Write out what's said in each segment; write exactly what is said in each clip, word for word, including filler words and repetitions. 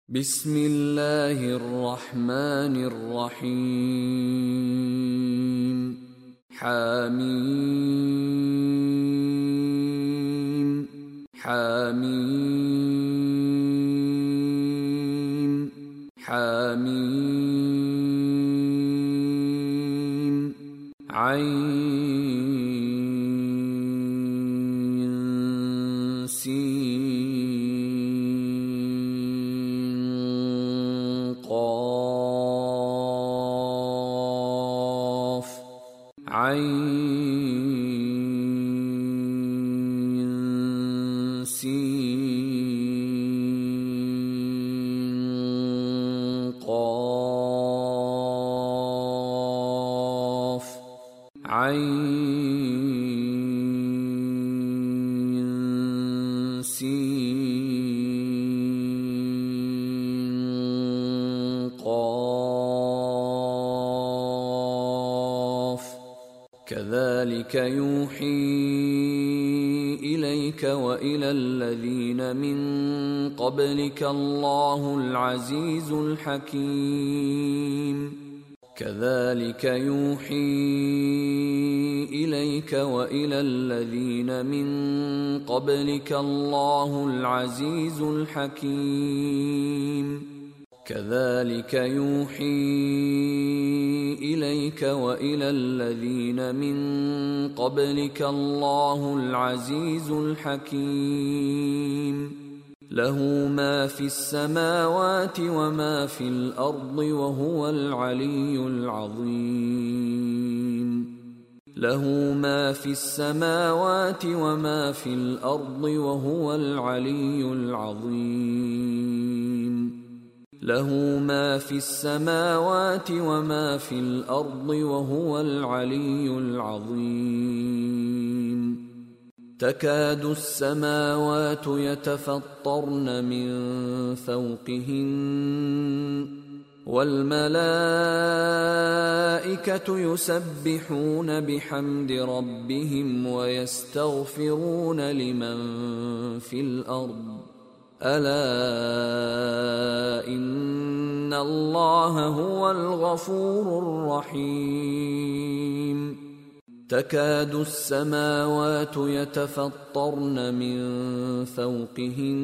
بسم الله الرحمن الرحيم. حميم حميم حميم عين سين قاف عين سين قاف عين سين قاف كذلك يوحي إليك وإلى الذين من قبلك الله العزيز الحكيم. كذلك يوحي إليك وإلى الذين من قبلك الله العزيز الحكيم. كذلك يوحي إليك وإلى الذين من قبلك الله العزيز الحكيم. له ما في السماوات وما في الأرض وهو العلي العظيم. له ما في السماوات وما في الأرض وهو العلي العظيم. له ما في السماوات وما في الأرض وهو العلي العظيم. تكاد السماوات يتفطرن من فوقهن والملائكة يسبحون بحمد ربهم ويستغفرون لمن في الأرض ألا إن الله هو الغفور الرحيم. تكاد السماوات يتفطرن من فوقهن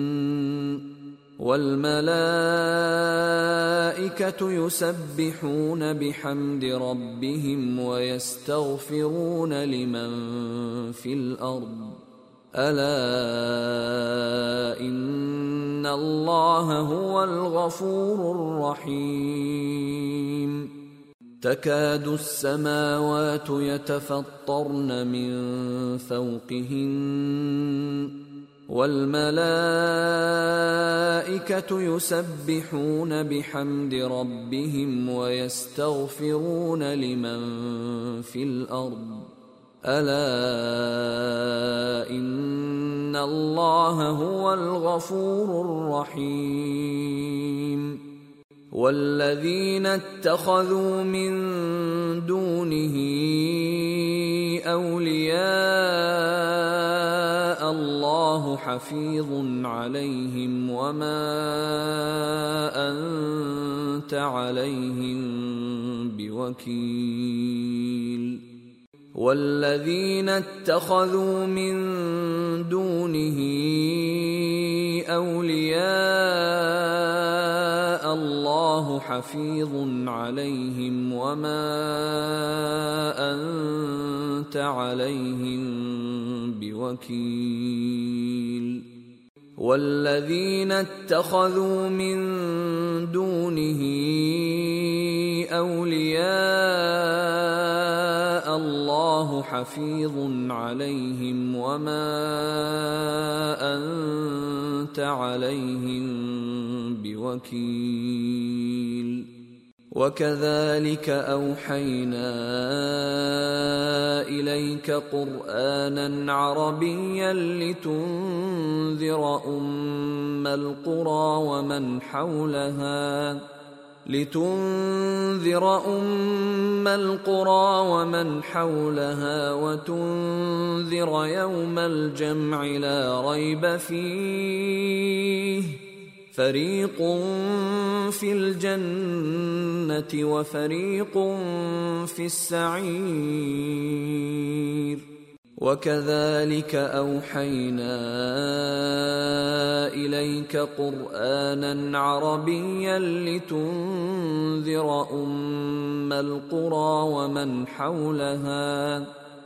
والملائكة يسبحون بحمد ربهم ويستغفرون لمن في الأرض ألا إن الله هو الغفور الرحيم. تكاد السماوات يتفطرن من فوقهن والملائكة يسبحون بحمد ربهم ويستغفرون لمن في الأرض ألا إن الله هو الغفور الرحيم. والذين اتخذوا من دونه أولياء الله حفيظ عليهم وما أنت عليهم بوكيل. والذين اتخذوا من دونه أولياء الله حفيظ عليهم وما أنت عليهم بوكيل. والذين اتخذوا من دونه أولياء الله حفيظ عليهم وما أنت عليهم بوكيل. وكذلك أوحينا إليك قرآنا عربيا لتنذر أم القرى ومن حولها لتنذر أم القرى ومن حولها وتنذر يوم الجمع لا ريب فيه فريق في الجنة وفريق في السعير. وكذلك أوحينا إليك قرآنا عربيا لتنذر أم القرى ومن حولها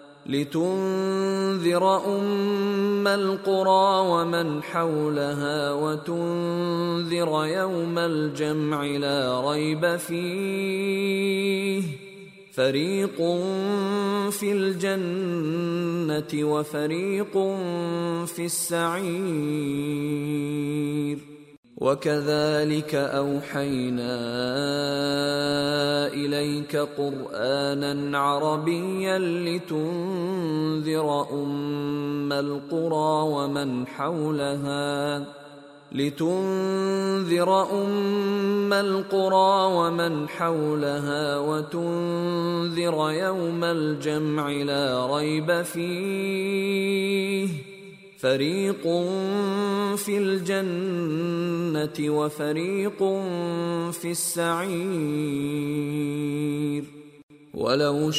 لتنذر أم القرى ومن حولها وتنذر يوم الجمع لا ريب فيه. فريق في الجنة وفريق في السعير. وكذلك أوحينا إليك قرآنا عربيا لتنذر أم القرى ومن حولها لتنذر أم القرى ومن حولها وتنذر يوم الجمع لا ريب فيه. فريق في الجنة وفريق في السعير. ولو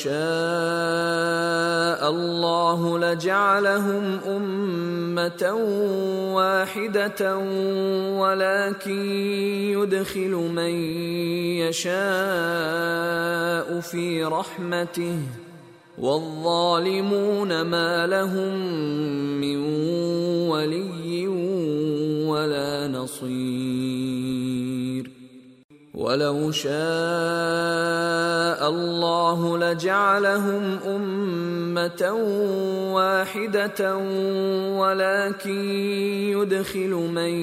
شاء الله لجعلهم أمة واحدة ولكن يدخل من يشاء في رحمته والظالمون ما لهم من ولي ولا نصير. ولو شاء الله لجعلهم أمة واحدة ولكن يدخل من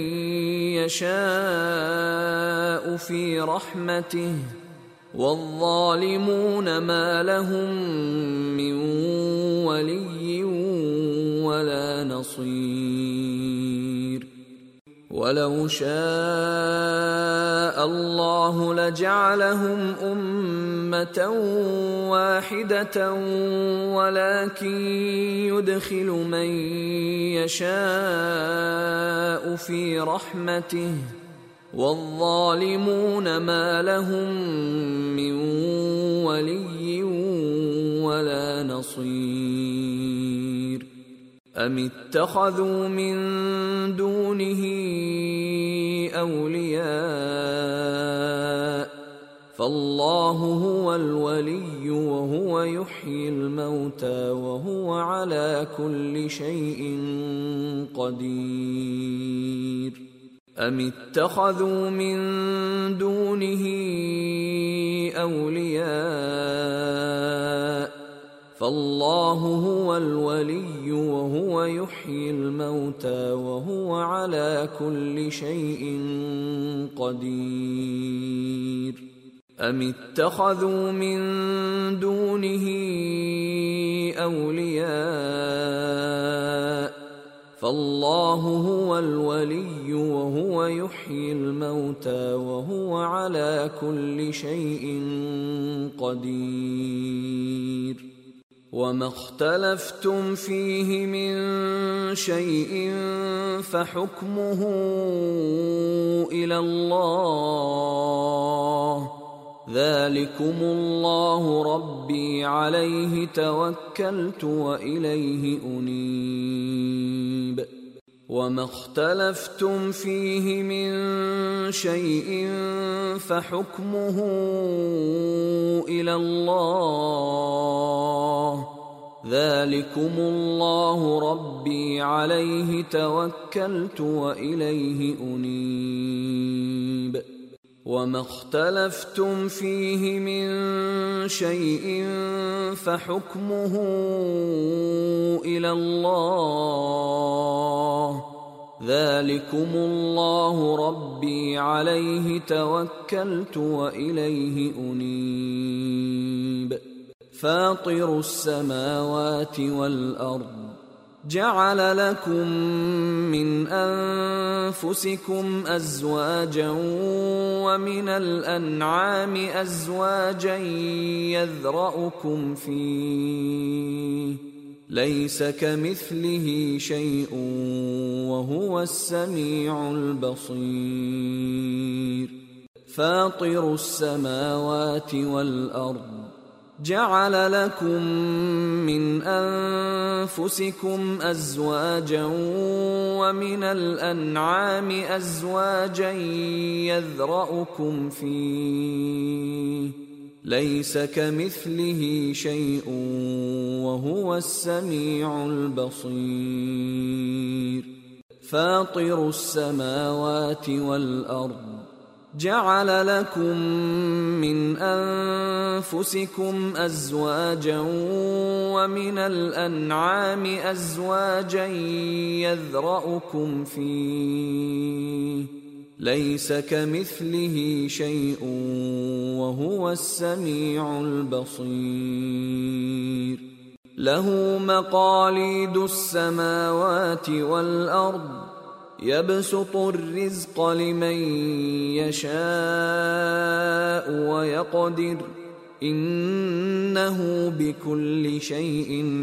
يشاء في رحمته والظالمون ما لهم من ولي ولا نصير. ولو شاء الله لجعلهم أمة واحدة ولكن يدخل من يشاء في رحمته والظالمون ما لهم من ولي ولا نصير. أم اتخذوا من دونه أولياء فالله هو الولي وهو يحيي الموتى وهو على كل شيء قدير. أم اتخذوا من دونه أولياء فالله هو الولي وهو يحيي الموتى وهو على كل شيء قدير. أم اتخذوا من دونه أولياء فالله هو الولي وهو يحيي الموتى وهو على كل شيء قدير. وما اختلفتم فيه من شيء فحكمه إلى الله ذلكم الله ربي عليه توكلت وإليه أنيب. وما اختلفتم فيه من شيء فحكمه إلى الله ذلكم الله ربي عليه توكلت وإليه أنيب. وما اختلفتم فيه من شيء فحكمه إلى الله ذلكم الله ربي عليه توكلت وإليه أنيب. فاطر السماوات والأرض جعل لكم من أنفسكم أزواجا ومن الأنعام أزواجا يذرأكم فيه ليس كمثله شيء وهو السميع البصير فاطر السماوات والأرض جعل لكم من أنفسكم أزواجا ومن الأنعام أزواجا يذرأكم فيه ليس كمثله شيء وهو السميع البصير فاطر السماوات والأرض جعل لكم من أنفسكم أزواجا ومن الأنعام أزواجا يذرأكم فيه ليس كمثله شيء وهو السميع البصير له مقاليد السماوات والأرض يبسط الرزق لمن يشاء ويقدر إنه بكل شيء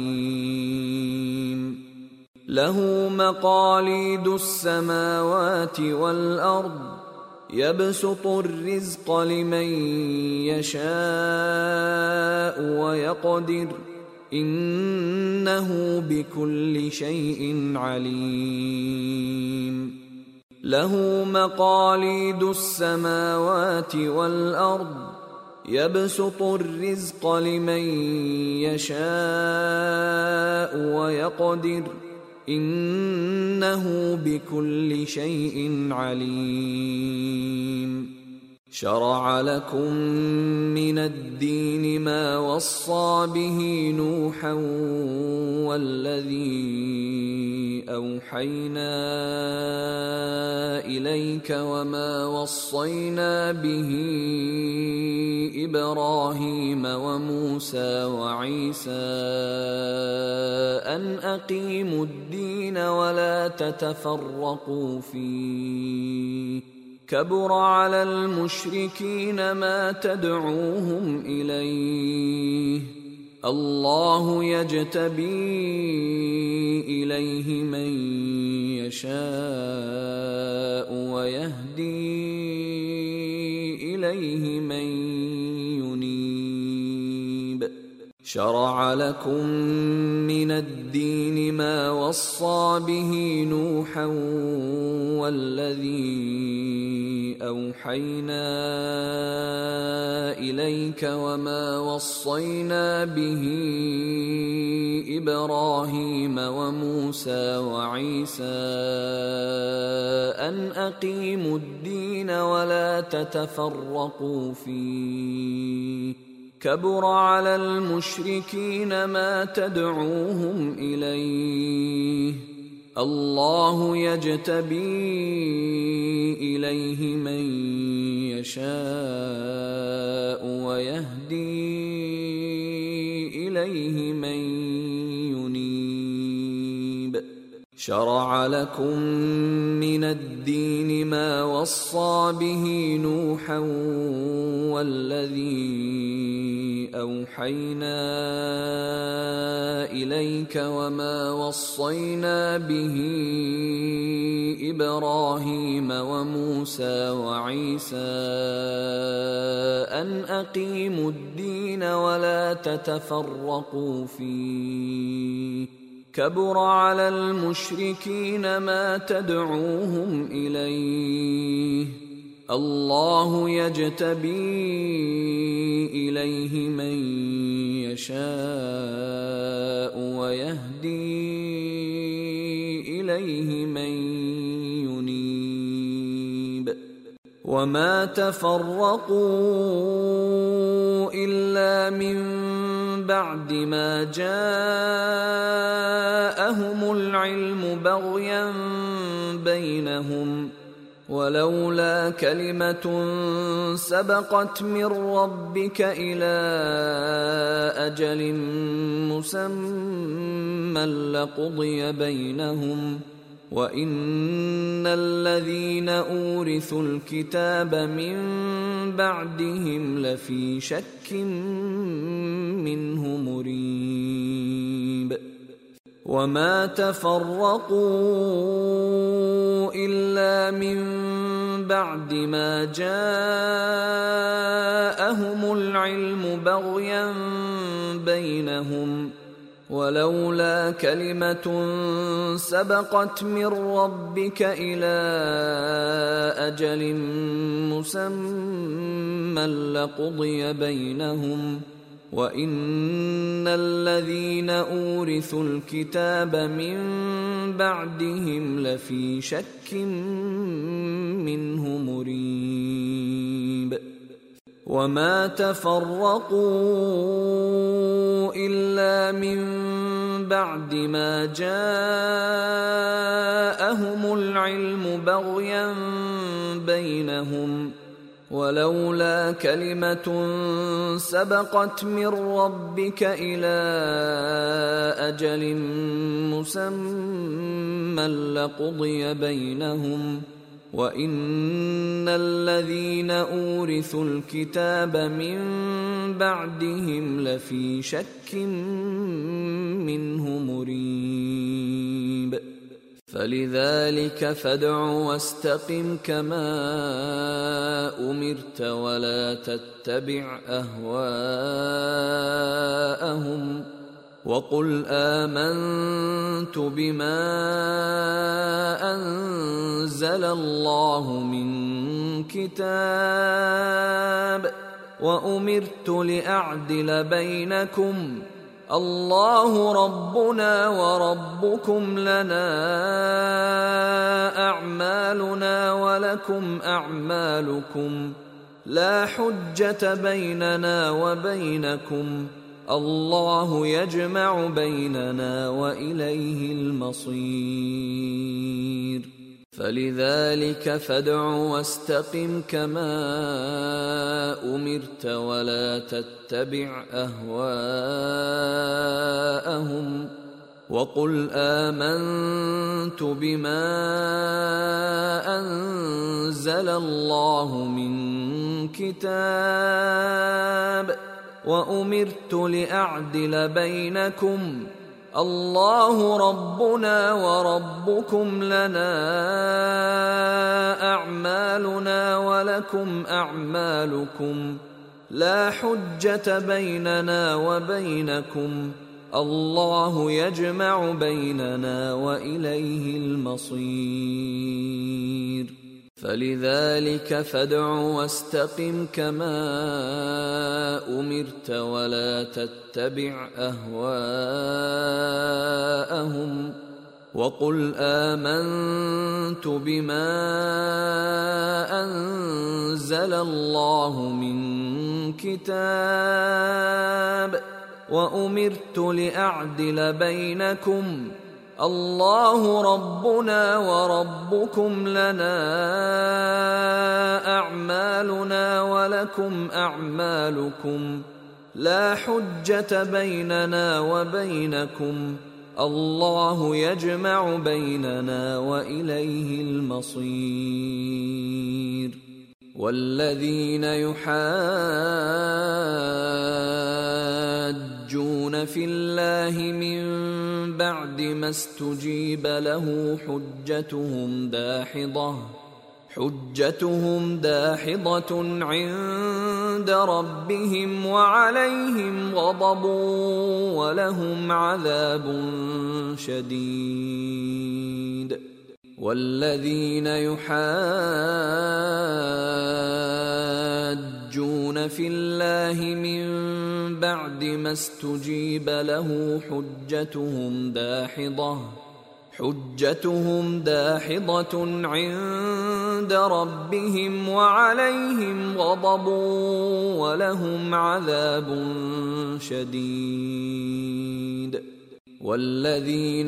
عليم له مقاليد السماوات والأرض يبسط الرزق لمن يشاء ويقدر إنه بكل شيء عليم له مقاليد السماوات والأرض يبسط الرزق لمن يشاء ويقدر إنه بكل شيء عليم شرع لكم من الدين ما وصى به نوحا والذي أوحينا إليك وما وصينا به إبراهيم وموسى وعيسى أن أقيموا الدين ولا تتفرقوا فيه كبر على المشركين ما تدعوهم إليه الله يجتبي إليه من يشاء ويهدي إليه من ينيب شرع لكم من الدين ما وصى به نوحا والذي أوحينا إليك وما وصينا به إبراهيم وموسى وعيسى أن أقيموا الدين ولا تتفرقوا فيه كبر على المشركين ما تدعوهم إليه الله يجتبي إليه من يشاء ويهدي إليه من ينيب شرع لكم من الدين ما وصى به نوحا والذي أوحينا إليك وما وصينا به إبراهيم وموسى وعيسى أن أقيموا الدين ولا تتفرقوا فيه كبر على المشركين ما تدعوهم إليه الله يجتبي إليه من يشاء ويهدي إليه من ينيب وما تفرقوا إلا من بعد ما جاءهم العلم بغيا بينهم ولولا كلمة سبقت من ربك إلى أجل مسمى لقضي بينهم وإن الذين أورثوا الكتاب من بعدهم لفي شك منه مريب وما تفرقوا إلا من بعد ما جاءهم العلم بغيا بينهم ولولا كلمة سبقت من ربك إلى أجل مسمى لقضي بينهم وإن الذين أورثوا الكتاب من بعدهم لفي شك منه مريب وما تفرقوا إلا من بعد ما جاءهم العلم بغيا بينهم ولولا كلمة سبقت من ربك إلى أجل مسمى لقضي بينهم وإن الذين أورثوا الكتاب من بعدهم لفي شك منه مريب فلذلك فادع واستقم كما أمرت ولا تتبع أهواءهم وقل آمنت بما أنزل الله من كتاب وأمرت لأعدل بينكم الله ربنا وربكم لنا أعمالنا ولكم أعمالكم لا حجة بيننا وبينكم الله يجمع بيننا وإليه المصير فلذلك فادع واستقم كما أمرت ولا تتبع أهواءهم وقل آمنت بما أنزل الله من كتاب وأمرت لأعدل بينكم الله ربنا وربكم لنا أعمالنا ولكم أعمالكم لا حجة بيننا وبينكم الله يجمع بيننا وإليه المصير فلذلك فادع واستقم كما أمرت ولا تتبع أهواءهم وقل آمنت بما أنزل الله من كتاب وأمرت لأعدل بينكم الله ربنا وربكم لنا أعمالنا ولكم أعمالكم لا حجة بيننا وبينكم الله يجمع بيننا وإليه المصير والذين يحاجون في الله من بعد ما استجيب له حجتهم داحضة حجتهم داحضة عند ربهم وعليهم غضب ولهم عذاب شديد والذين يحاجون في الله من بعد ما استجيب له حجتهم داحضة حجتهم داحضة عند ربهم وعليهم غضب ولهم عذاب شديد والذين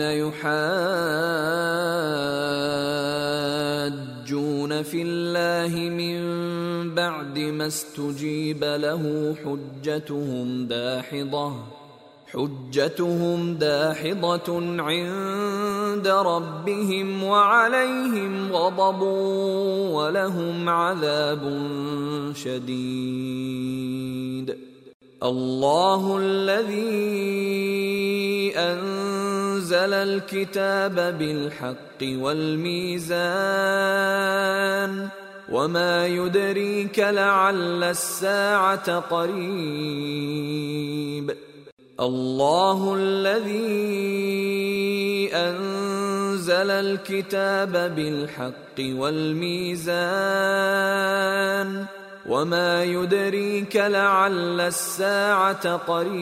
يحاجون في الله من بعد ما استجيب له حجتهم داحضة حجتهم داحضة عند ربهم وعليهم غضب ولهم عذاب شديد. الله الذي أنزل الكتاب بالحق والميزان وما يدريك لعل الساعة قريب. الله الذي أنزل الكتاب بالحق والميزان وما يدريك لعل الساعة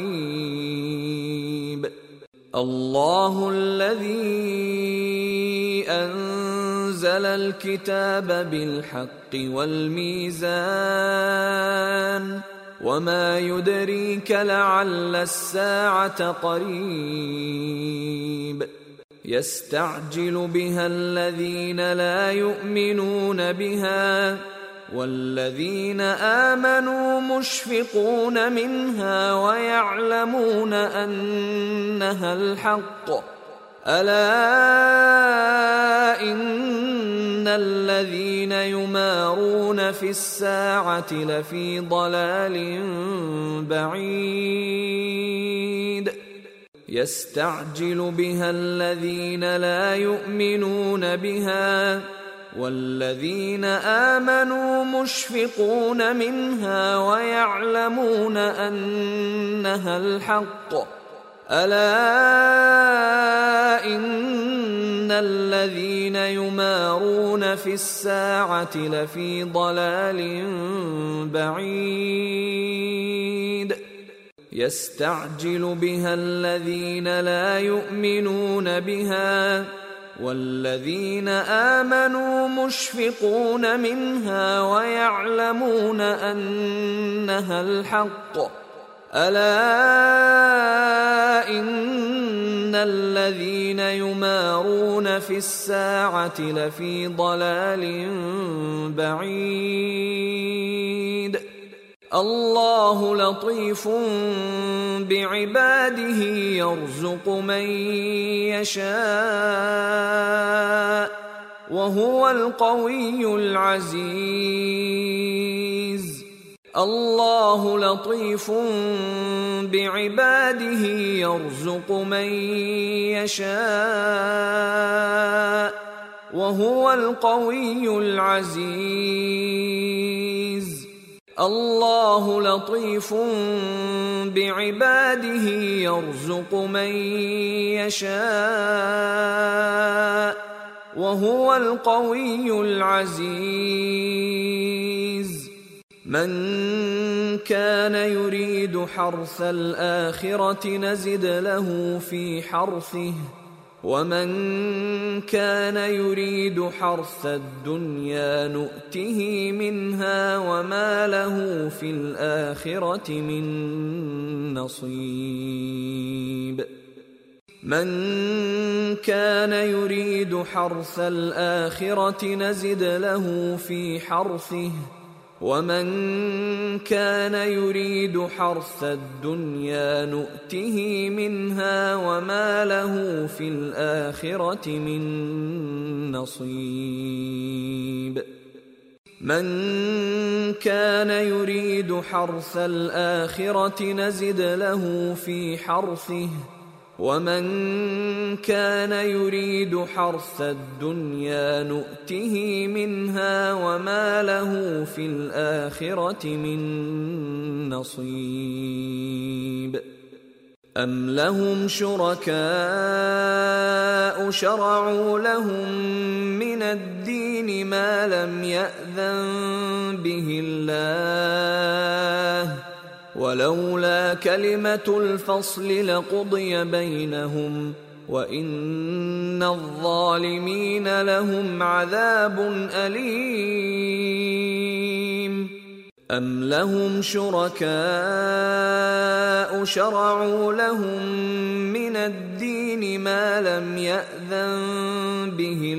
قريب. الله الذي أنزل الكتاب بالحق والميزان وما يدريك لعل الساعة قريب. يستعجل بها الذين لا يؤمنون بها والذين آمنوا مشفقون منها ويعلمون أنها الحق. ألا إن الذين يمارون في الساعة لفي ضلال بعيد. يستعجل بها الذين لا يؤمنون بها والذين آمنوا مشفقون منها ويعلمون أنها الحق. ألا إن الذين يمارون في الساعة لفي ضلال بعيد. يستعجل بها الذين لا يؤمنون بها والذين آمنوا مشفقون منها ويعلمون أنها الحق. ألا إن الذين يمارون في الساعة لفي ضلال بعيد. الله لطيف بعباده يرزق من يشاء وهو القوي العزيز. الله لطيف بعباده يرزق من يشاء وهو القوي العزيز. الله لطيف بعباده يرزق من يشاء وهو القوي العزيز. من كان يريد حرث الآخرة نزد له في حرثه ومن كان يريد حرث الدنيا نؤته منها وما له في الآخرة من نصيب. من كان يريد حرث الآخرة نزد له في حرثه ومن كان يريد حرث الدنيا نؤته منها وما له في الآخرة من نصيب. من كان يريد حرث الآخرة نزد له في حرثه ومن كان يريد حرث الدنيا نؤته منها وما له في الآخرة من نصيب. أم لهم شركاء شرعوا لهم من الدين ما لم يأذن به الله ولولا كلمة الفصل لقضي بينهم وإن الظالمين لهم عذاب أليم. أم لهم شركاء شرعوا لهم من الدين ما لم يأذن به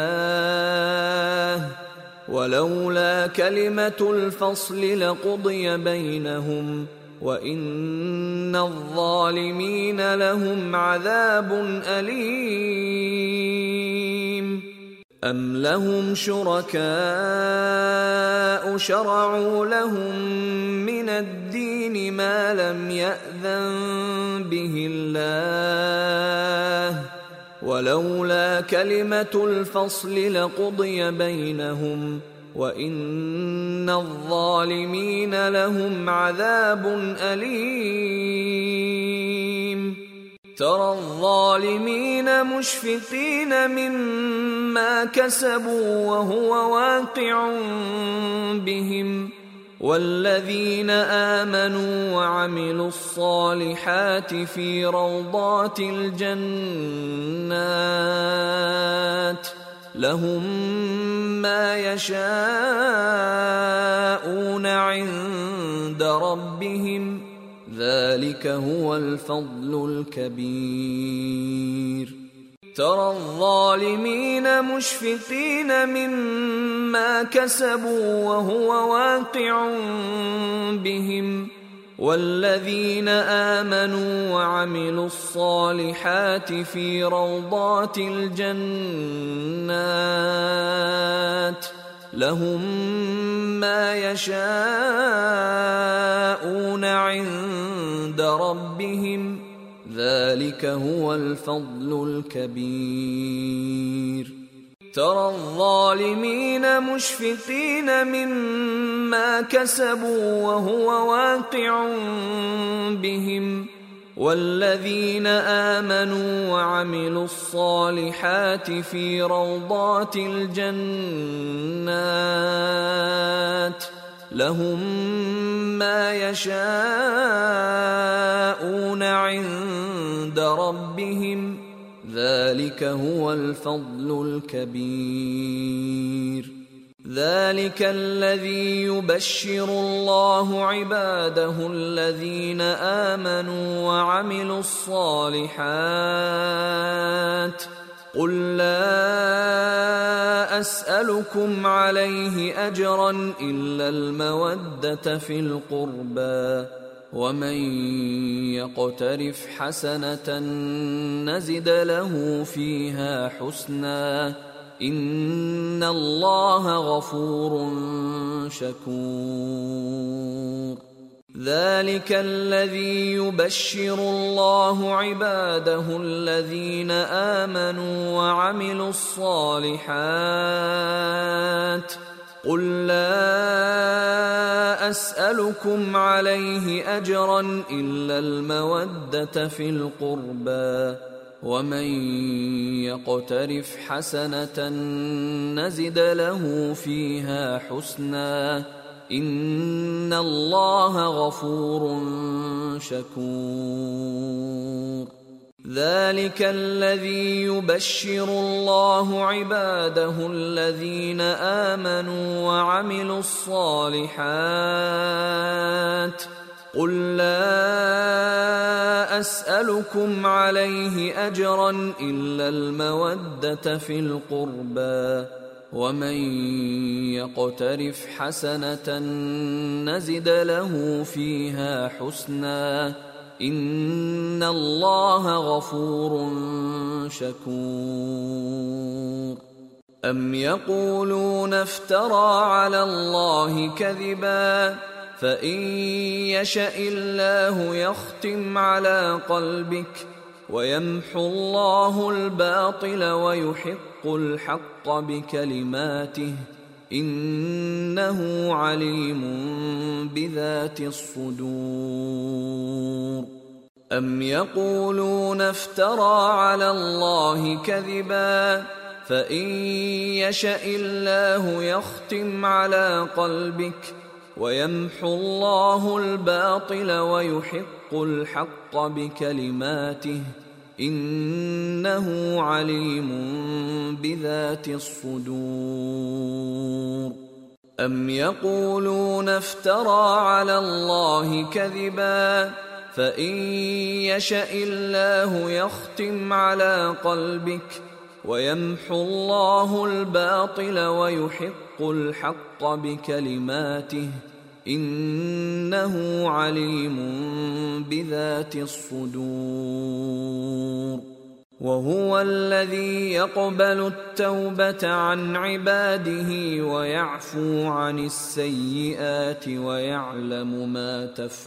الله ولولا كلمة الفصل لقضي بينهم وإن الظالمين لهم عذاب أليم أم لهم شركاء شرعوا لهم من الدين ما لم يأذن به الله ولولا كلمة الفصل لقضي بينهم وإن الظالمين لهم عذاب أليم ترى الظالمين مشفقين مما كسبوا وهو واقع بهم والذين آمنوا وعملوا الصالحات في روضات الجنات لهم ما يشاءون عند ربهم ذلك هو الفضل الكبير ترى الظالمين مشفقين مما كسبوا وهو واقع بهم والذين آمنوا وعملوا الصالحات في روضات الجنات لهم ما يشاءون عند ربهم ذلك هو الفضل الكبير ترى الظالمين مشفقين مما كسبوا وهو واقع بهم والذين آمنوا وعملوا الصالحات في روضات الجنات لهم ما يشاءون عند ربهم ذلك هو الفضل الكبير ذلك الذي يبشر الله عباده الذين آمنوا وعملوا الصالحات قل لا أسألكم عليه أجرا إلا المودة في القربى ومن يقترف حسنة نزد له فيها حسنا إن الله غفور شكور ذلك الذي يبشر الله عباده الذين آمنوا وعملوا الصالحات قل لا أسألكم عليه أجرا إلا المودة في القربى ومن يقترف حسنة نزد له فيها حسنا إن الله غفور شكور ذلك الذي يبشر الله عباده الذين آمنوا وعملوا الصالحات قل لا أسألكم عليه أجرا إلا المودة في القربى ومن يقترف حسنة نزد له فيها حسنا إن الله غفور شكور أم يقولون افترى على الله كذبا فإن يشأ الله يختم على قلبك ويمحو الله الباطل ويحق الحق بكلماته إنه عليم بذات الصدور أم يقولون افترى على الله كذبا فإن يشأ الله يختم على قلبك ويمحو الله الباطل ويحق الحق بكلماته إنه عليم بذات الصدور أم يقولون افترى على الله كذبا فإن يشأ الله يختم على قلبك ويمحو الله الباطل ويحق الحق بكلماته إنه عليم بذات الصدور. وهو الذي يقبل التوبة عن عباده ويعفو عن السيئات ويعلم ما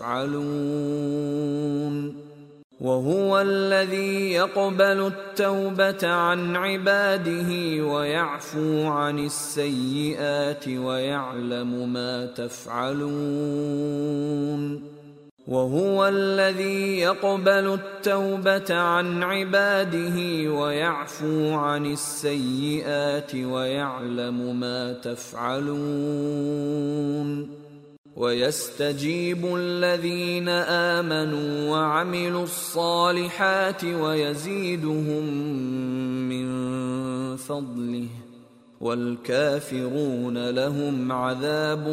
تفعلون. وهو الذي يقبل التوبة عن عباده ويعفو عن السيئات ويعلم ما تفعلون. وهو الذي يقبل التوبة عن عباده ويعفو عن السيئات ويعلم ما تفعلون. ويستجيب الذين آمنوا وعملوا الصالحات ويزيدهم من فضله، والكافرون لهم عذاب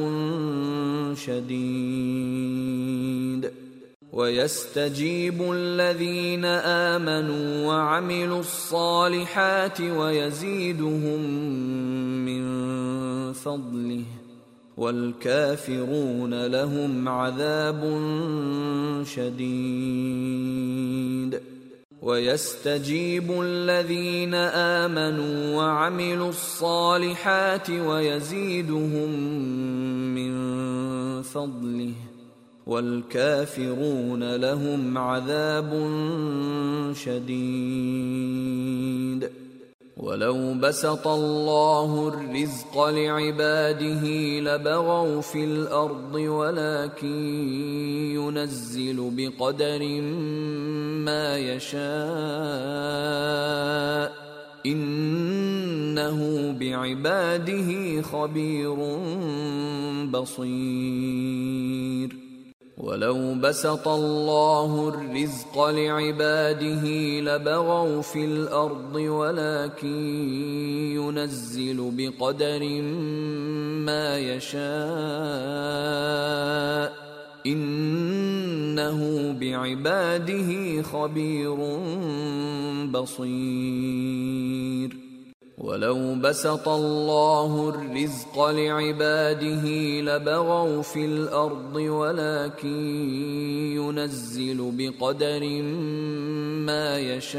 شديد. ويستجيب الذين آمنوا وعملوا الصالحات ويزيدهم من فضله، والكافرون لهم عذاب شديد. ويستجيب الذين آمنوا وعملوا الصالحات ويزيدهم من فضله، والكافرون لهم عذاب شديد. ولو بسط الله الرزق لعباده لبغوا في الأرض ولكن ينزل بقدر ما يشاء إنه بعباده خبير بصير. ولو بسط الله الرزق لعباده لبغوا في الأرض ولكن ينزل بقدر ما يشاء إنه بعباده خبير بصير. ولو بسط الله الرزق لعباده لبغوا في الأرض ولكن ينزل بقدر ما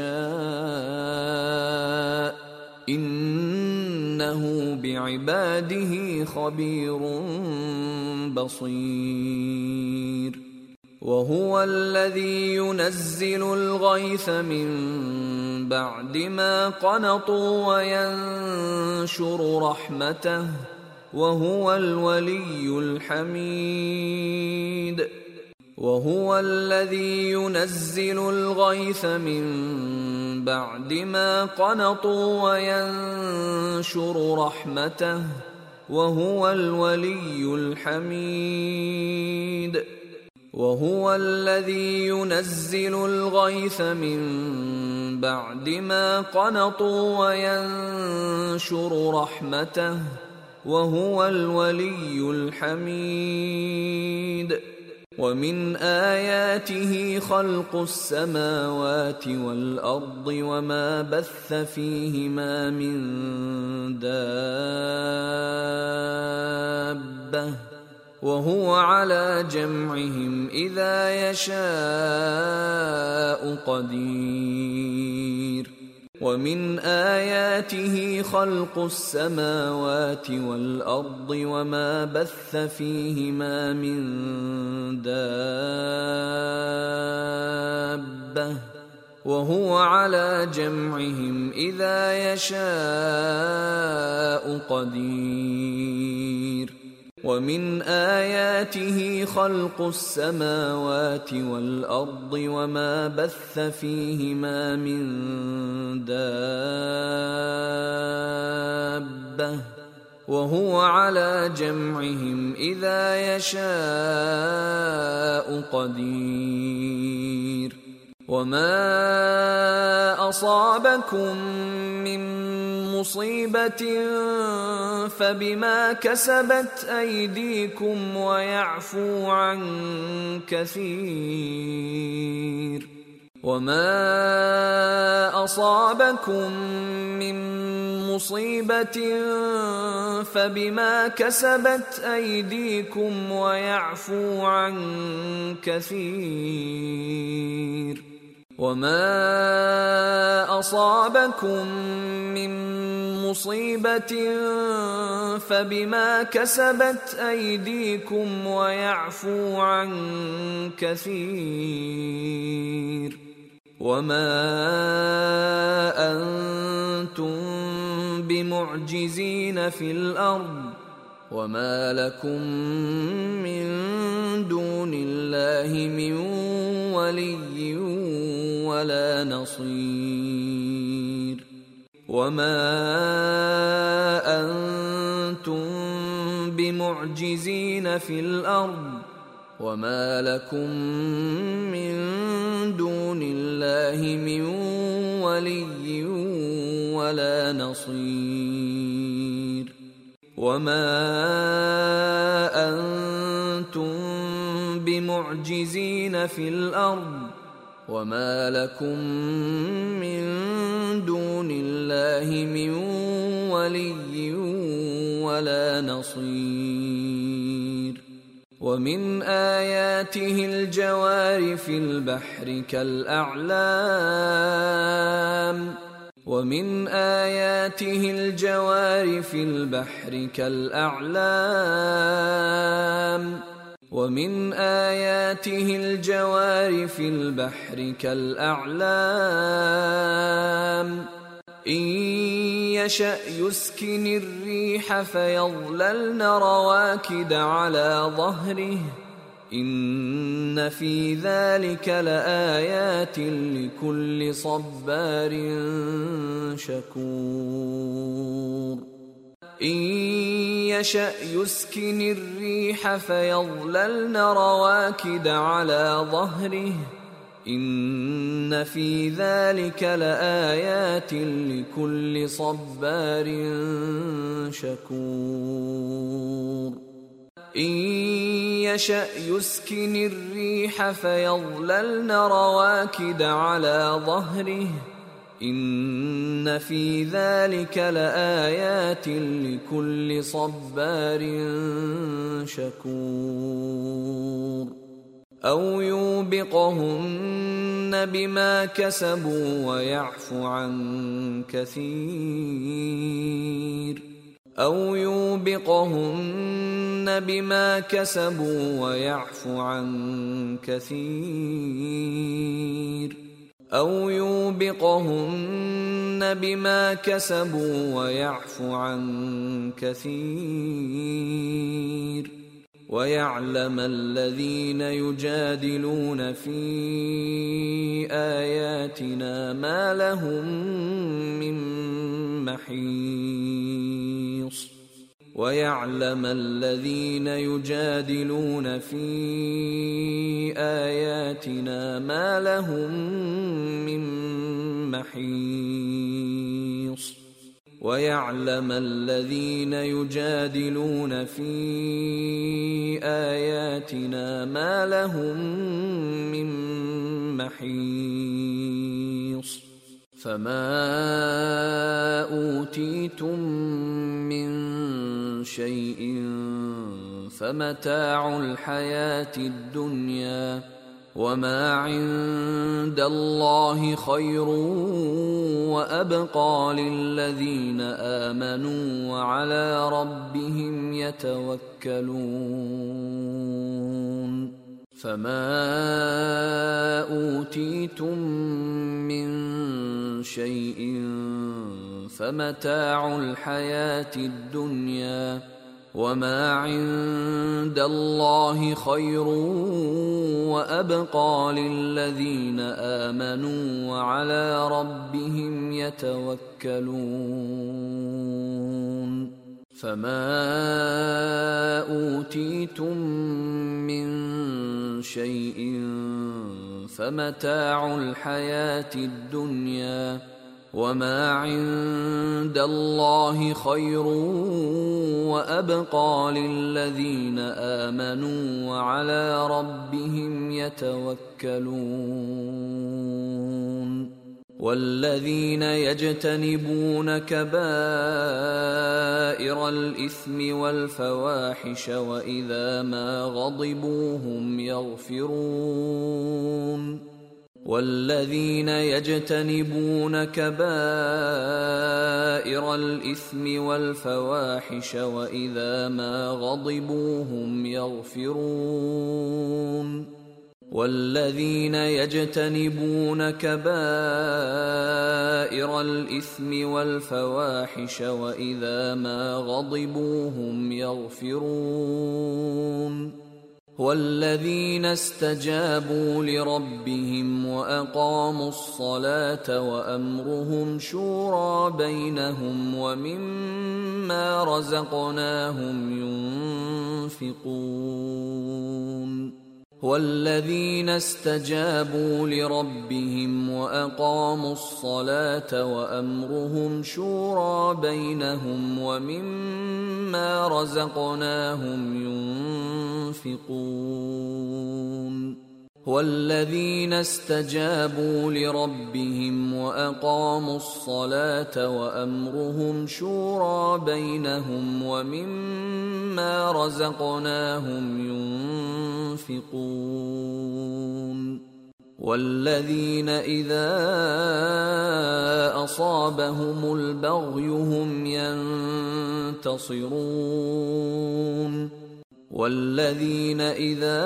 يشاء إنه بعباده خبير بصير. وهو الذي ينزل الغيث من بعد ما قنطوا وينشر رحمته وهو الولي الحميد. وهو الذي ينزل الغيث من بعد ما قنطوا وينشر رحمته وهو الولي الحميد. وهو الذي ينزل الغيث من بعد ما قنطوا وينشر رحمته وهو الولي الحميد. ومن آياته خلق السماوات والأرض وما بث فيهما من دابة وهو على جمعهم إذا يشاء قدير. ومن آياته خلق السماوات والأرض وما بث فيهما من دابة وهو على جمعهم إذا يشاء قدير. ومن آياته خلق السماوات والأرض وما بث فيهما من دابة وهو على جمعهم إذا يشاء قدير. وما أصابكم من مصيبة فبما كسبت أيديكم ويعفو عن كثير. وما أصابكم من مصيبة فبما كسبت أيديكم ويعفو عن كثير. وما أصابكم من مصيبة فبما كسبت أيديكم ويعفو عن كثير. وما أنتم بمعجزين في الأرض وما لكم من دون الله من ولي ولا نصير. وما أنتم بمعجزين في الأرض وما لكم من دون الله من ولي ولا نصير. وما أنتم بمعجزين في الأرض وما لكم من دون الله من ولي ولا نصير. ومن آياته الجوار في البحر كالأعلام ومن آياته الجوار في البحر كالأعلام ومن آياته الجوار في البحر كالأعلام إن يشأ يسكن الريح فيظللن رواكد على ظهره إن في ذلك لآيات لكل صبار شكور. إن يشأ يسكن الريح فيظللن رواكد على ظهره إن في ذلك لآيات لكل صبار شكور. إن يشأ يسكن الريح فيظللن رواكد على ظهره إن في ذلك لآيات لكل صبار شكور. أو يوبقهن بما كسبوا ويعفو عن كثير. أو يوبقهن بما كسبوا ويعفو عن كثير. أو يوبقهن بما كسبوا ويعفو عن كثير. ويعلم الذين يجادلون في آياتنا ما لهم من محيص. ويعلم الذين يجادلون في آياتنا ما لهم من محيص. ويعلم الذين يجادلون في آياتنا ما لهم من محيص. فما أوتيتم من شيء فمتاع الحياة الدنيا وما عند الله خير وأبقى للذين آمنوا وعلى ربهم يتوكلون. فما أوتيتم من شيء فمتاع الحياة الدنيا وما عند الله خير وأبقى للذين آمنوا وعلى ربهم يتوكلون. فما أوتيتم من شيء فمتاع الحياة الدنيا وما عند الله خير وأبقى للذين آمنوا وعلى ربهم يتوكلون والذين يجتنبون كبائر الإثم والفواحش وإذا ما غضبوا هم يغفرون والذين يجتنبون كبائر الإثم والفواحش وإذا ما غضبوا هم يغفرون والذين يجتنبون كبائر الإثم والفواحش وإذا ما غضبوا هم يغفرون والذين استجابوا لربهم وأقاموا الصلاة وأمرهم شورى بينهم ومما رزقناهم ينفقون والذين استجابوا لربهم وأقاموا الصلاة وأمرهم شورى بينهم ومما رزقناهم ينفقون والذين استجابوا لربهم وأقاموا الصلاة وأمرهم شورى بينهم ومما رزقناهم ينفقون والذين إذا أصابهم البغي هم ينتصرون والذين إذا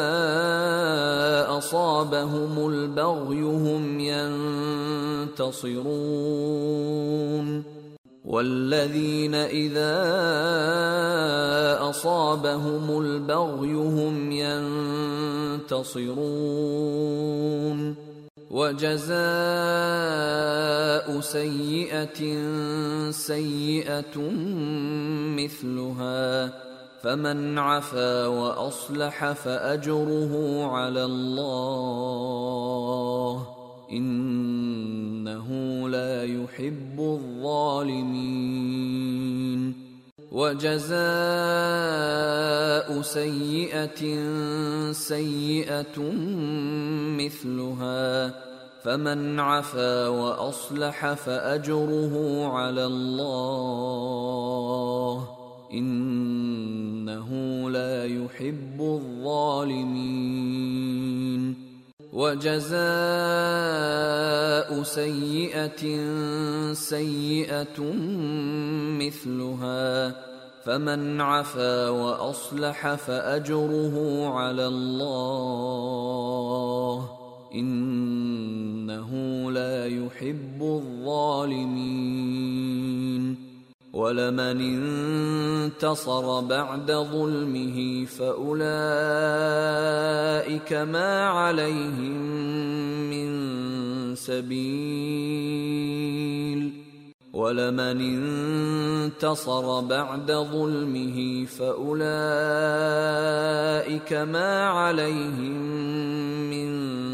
أصابهم البغي هم ينتصرون والذين إذا أصابهم البغي هم ينتصرون وجزاء سيئة سيئة مثلها فمن عفا وأصلح فأجره على الله إنه لا يحب الظالمين وجزاء سيئة سيئة مثلها فمن عفا وأصلح فأجره على الله إنه لا يحب الظالمين وجزاء سيئة سيئة مثلها فمن عفا وأصلح فأجره على الله إنه لا يحب الظالمين ولمن انتصر بعد ظلمه فأولئك ما عليهم من سبيل ولمن انتصر بعد ظلمه فأولئك ما عليهم من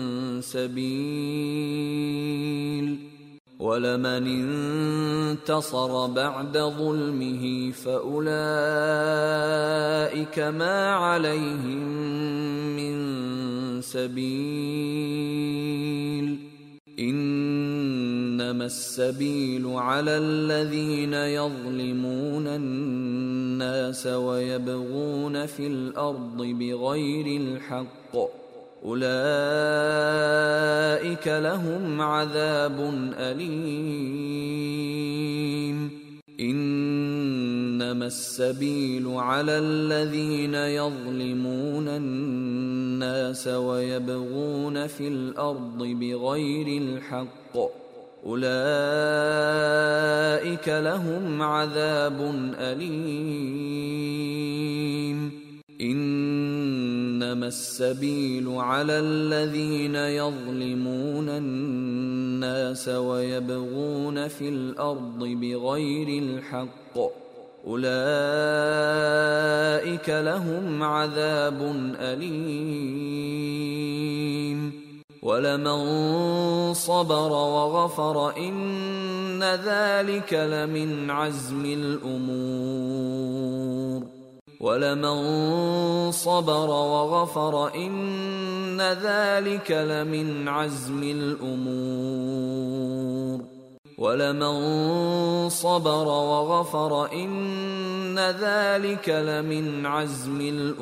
سبيل ولمن انتصر بعد ظلمه فأولئك ما عليهم من سبيل إنما السبيل على الذين يظلمون الناس ويبغون في الأرض بغير الحق أولئك لهم عذاب أليم إنما السبيل على الذين يظلمون الناس ويبغون في الأرض بغير الحق أولئك لهم عذاب أليم إنما السبيل على الذين يظلمون الناس ويبغون في الأرض بغير الحق أولئك لهم عذاب أليم ولمن صبر وغفر إن ذلك لمن عزم الأمور ولمن صبر وغفر إن ذلك لمن عزم الأمور ولمن صبر وغفر إن ذلك لمن عزم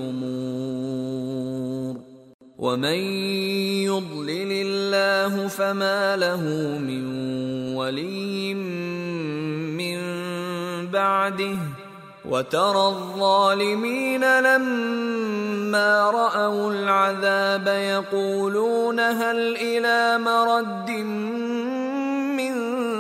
الأمور ومن يضلل الله فما له من ولي من بعده وترى الظالمين لما رأوا العذاب يقولون هل إلى مرد من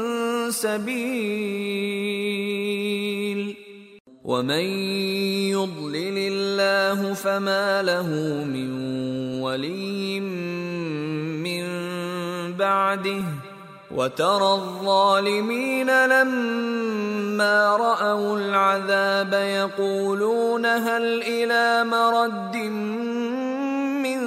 سبيل ومن يضلل الله فما له من ولي من بعده وترى الظالمين لما رأوا العذاب يقولون هل إلى مرد من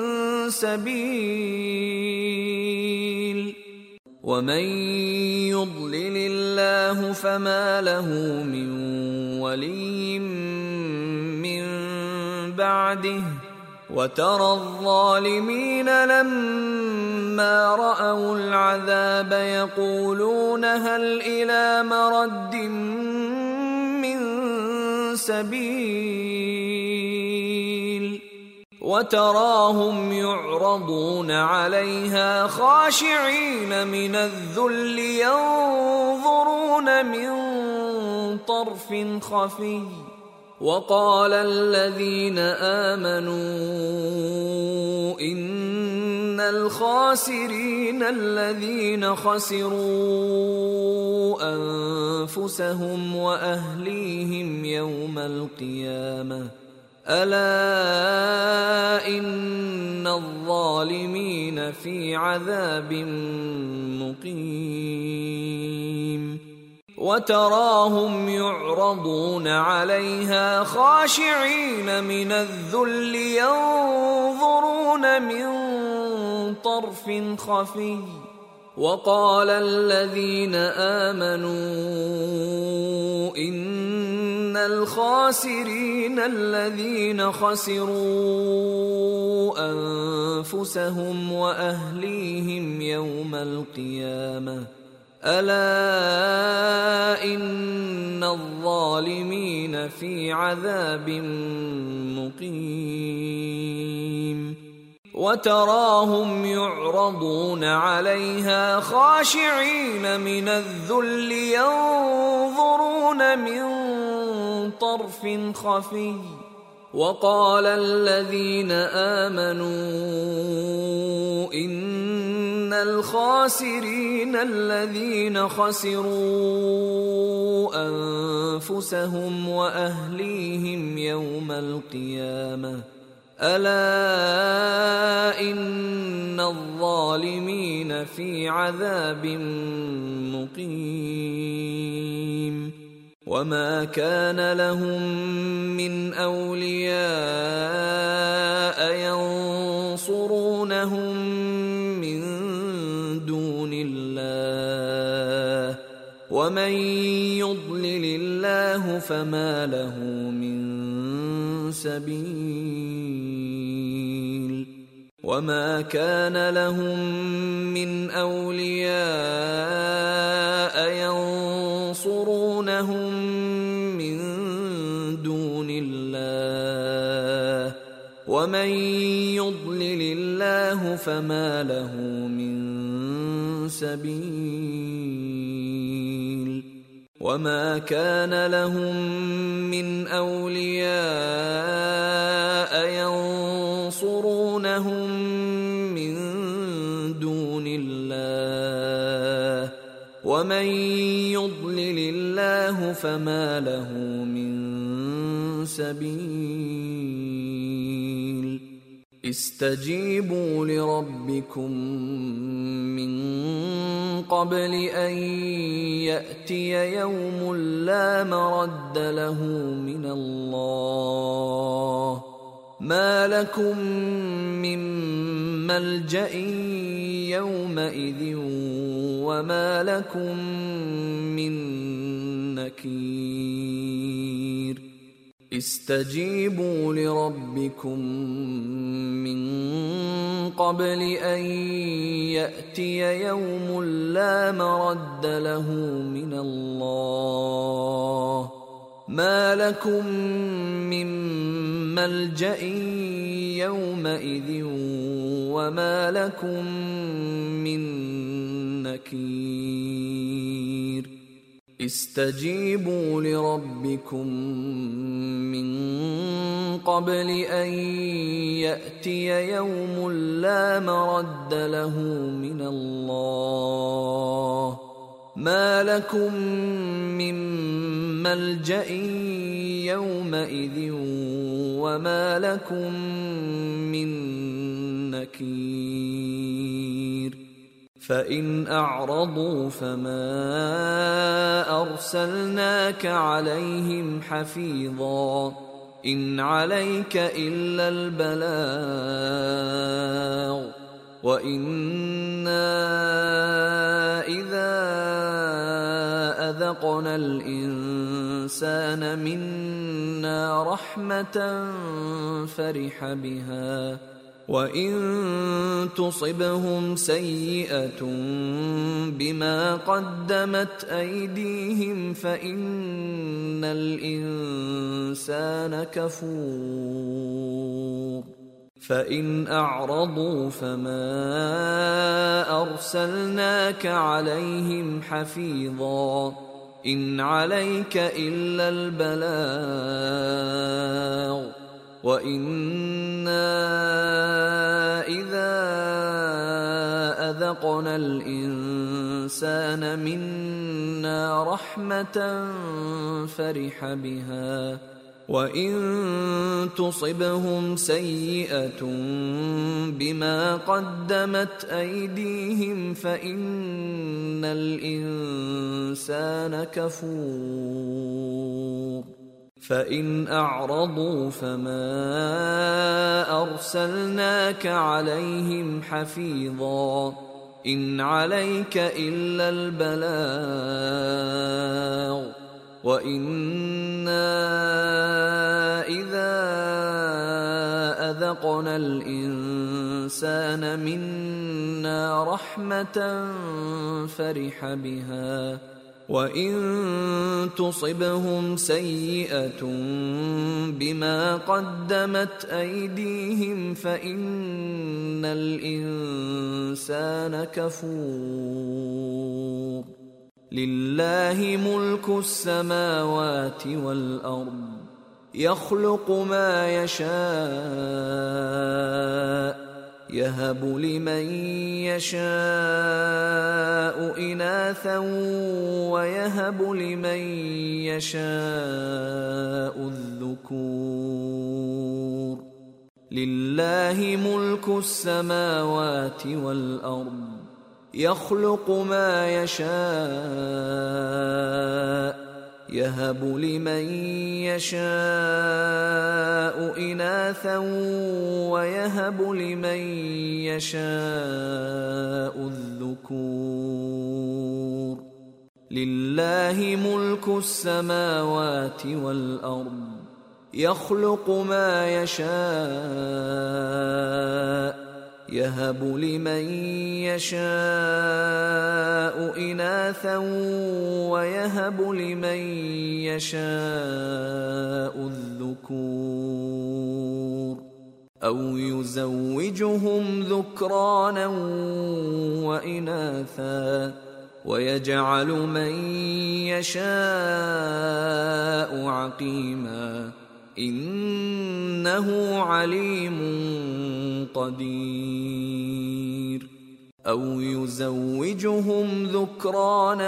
سبيل ومن يضلل الله فما له من ولي من بعده وترى الظالمين لما رأوا العذاب يقولون هل إلى مرد من سبيل وتراهم يعرضون عليها خاشعين من الذل ينظرون من طرف خفي وقال الذين آمنوا إن الخاسرين الذين خسروا أنفسهم وأهليهم يوم القيامة ألا إن الظالمين في عذاب مقيم وتراهم يعرضون عليها خاشعين من الذل ينظرون من طرف خفي وقال الذين آمنوا إن الخاسرين الذين خسروا أنفسهم وأهليهم يوم القيامة ألا إن الظالمين في عذاب مقيم وتراهم يعرضون عليها خاشعين من الذل ينظرون من طرف خفي وقال الذين آمنوا إن الخاسرين الذين خسروا أنفسهم وأهليهم يوم القيامة ألا إن الظالمين في عذاب مقيم وما كان لهم من أولياء ينصرونهم من دون الله ومن يضلل الله فما له من سبيل وما كان لهم من أولياء ينصرونهم من دون الله ومن يضلل الله فما له من سبيل وما كان لهم من أولياء ينصرونهم من دون الله ومن يضلل الله فما له من سبيل استجيبوا لربكم من قبل أن يأتي يوم لا مرد له من الله ما لكم من ملجأ يومئذ وما لكم من نكير استجيبوا لربكم من قبل أن يأتي يوم لا مرد له من الله ما لكم من ملجأ يومئذ وما لكم من نكير استجيبوا لربكم من قبل أن يأتي يوم لا مرد له من الله ما لكم من ملجأ يومئذ وما لكم من نكير فإن أعرضوا فما أرسلناك عليهم حفيظا إن عليك إلا البلاغ وإنا إذا أذقنا الإنسان منا رحمة فرح بها وإن تصبهم سيئة بما قدمت أيديهم فإن الإنسان كفور فإن أعرضوا فما أرسلناك عليهم حفيظا إن عليك إلا البلاغ وإنا إذا أذقنا الإنسان منا رحمة فرح بها وإن تصبهم سيئة بما قدمت أيديهم فإن الإنسان كفور فإن أعرضوا فما أرسلناك عليهم حفيظا إن عليك إلا البلاغ وإنا إذا أذقنا الإنسان منا رحمة فرح بها وإن تصبهم سيئة بما قدمت أيديهم فإن الإنسان كفور لله ملك السماوات والأرض يخلق ما يشاء يهب لمن يشاء إناثا ويهب لمن يشاء الذكور لله ملك السماوات والأرض يخلق ما يشاء يهب لمن يشاء إناثا ويهب لمن يشاء الذكور لله ملك السماوات والأرض يخلق ما يشاء يهب لمن يشاء إناثا ويهب لمن يشاء الذكور أو يزوجهم ذكرانا وإناثا ويجعل من يشاء عقيما إنه عليم قدير أو يزوجهم ذكرانا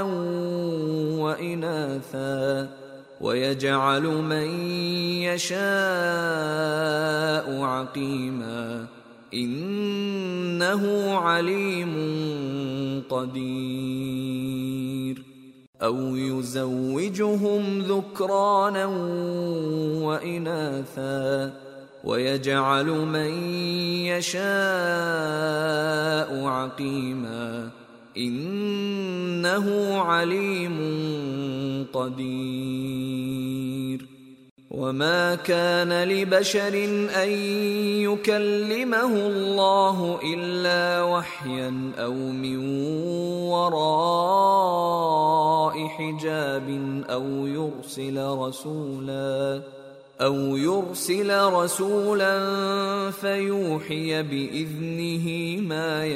وإناثا ويجعل من يشاء عقيما إنه عليم قدير أو يزوجهم ذكرانا وإناثا ويجعل من يشاء عقيما إنه عليم قدير. وما كان لبشر أن يكلمه الله إلا وحيا أو من وراء حجاب أو يرسل رسولا أو يرسل رسولا فيوحي بإذنه ما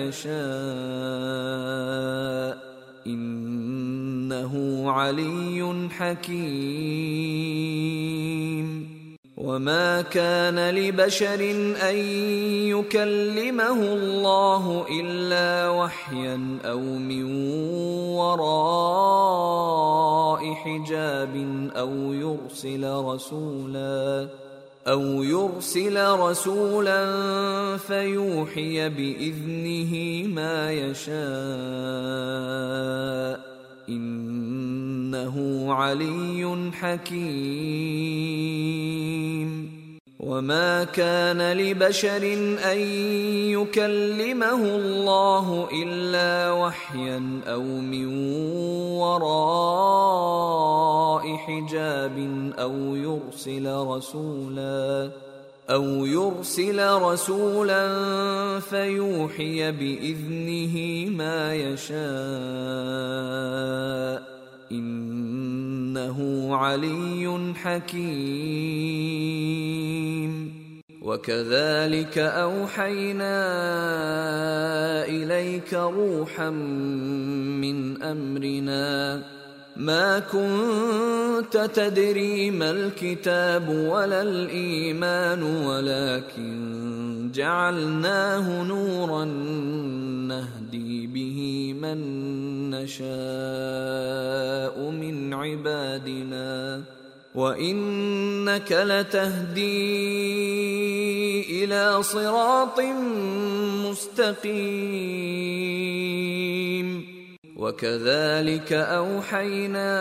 يشاء إنه علي حكيم. وما كان لبشر أن يكلمه الله إلا وحيا أو من وراء حجاب أو يرسل رسولا أو يرسل رسولا فيوحي بإذنه ما يشاء إنه علي حكيم. وما كان لبشر أن يكلمه الله إلا وحيا أو من وراء حجاب أو يرسل رسولا أو يرسل رسولا فيوحي بإذنه ما يشاء إنه علي حكيم. وكذلك أوحينا إليك روحا من أمرنا ما كنت تدري ما الكتاب ولا الإيمان ولكن جعلناه نورا نهدي به من نشاء من عبادنا وإنك لتهدي إلى صراط مستقيم. وكذلك أوحينا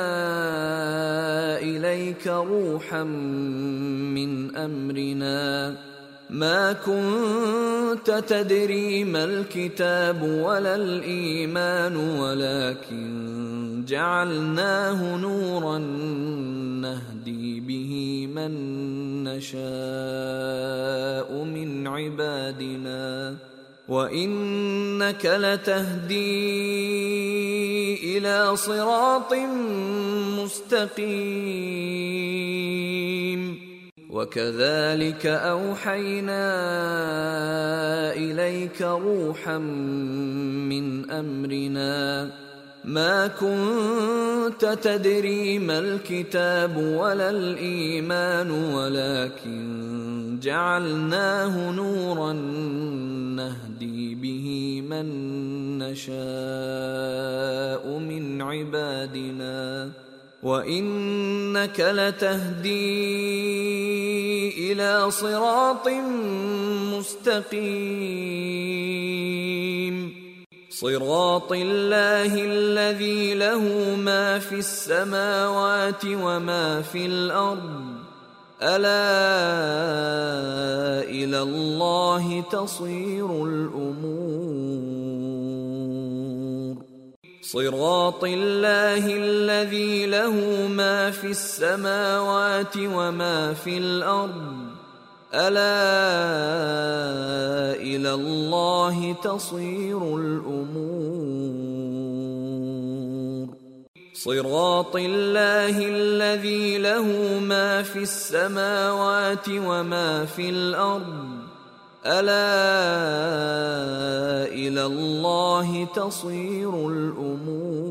إليك روحا من أمرنا ما كنت تدري ما الكتاب ولا الإيمان ولكن جعلناه نورا نهدي به من نشاء من عبادنا وإنك لتهدي إلى صراط مستقيم. وكذلك أوحينا إليك روحا من أمرنا ما كنت تدري ما الكتاب ولا الإيمان ولكن جعلناه نورا نهدي به من نشاء من عبادنا وإنك لتهدي إلى صراط مستقيم. صراط الله الذي له ما في السماوات وما في الأرض ألا إلى الله تصير الأمور. صراط الله الذي له ما في السماوات وما في الأرض ألا إلى الله تصير الأمور. صراط الله الذي له ما في السماوات وما في الأرض ألا إلى الله تصير الأمور.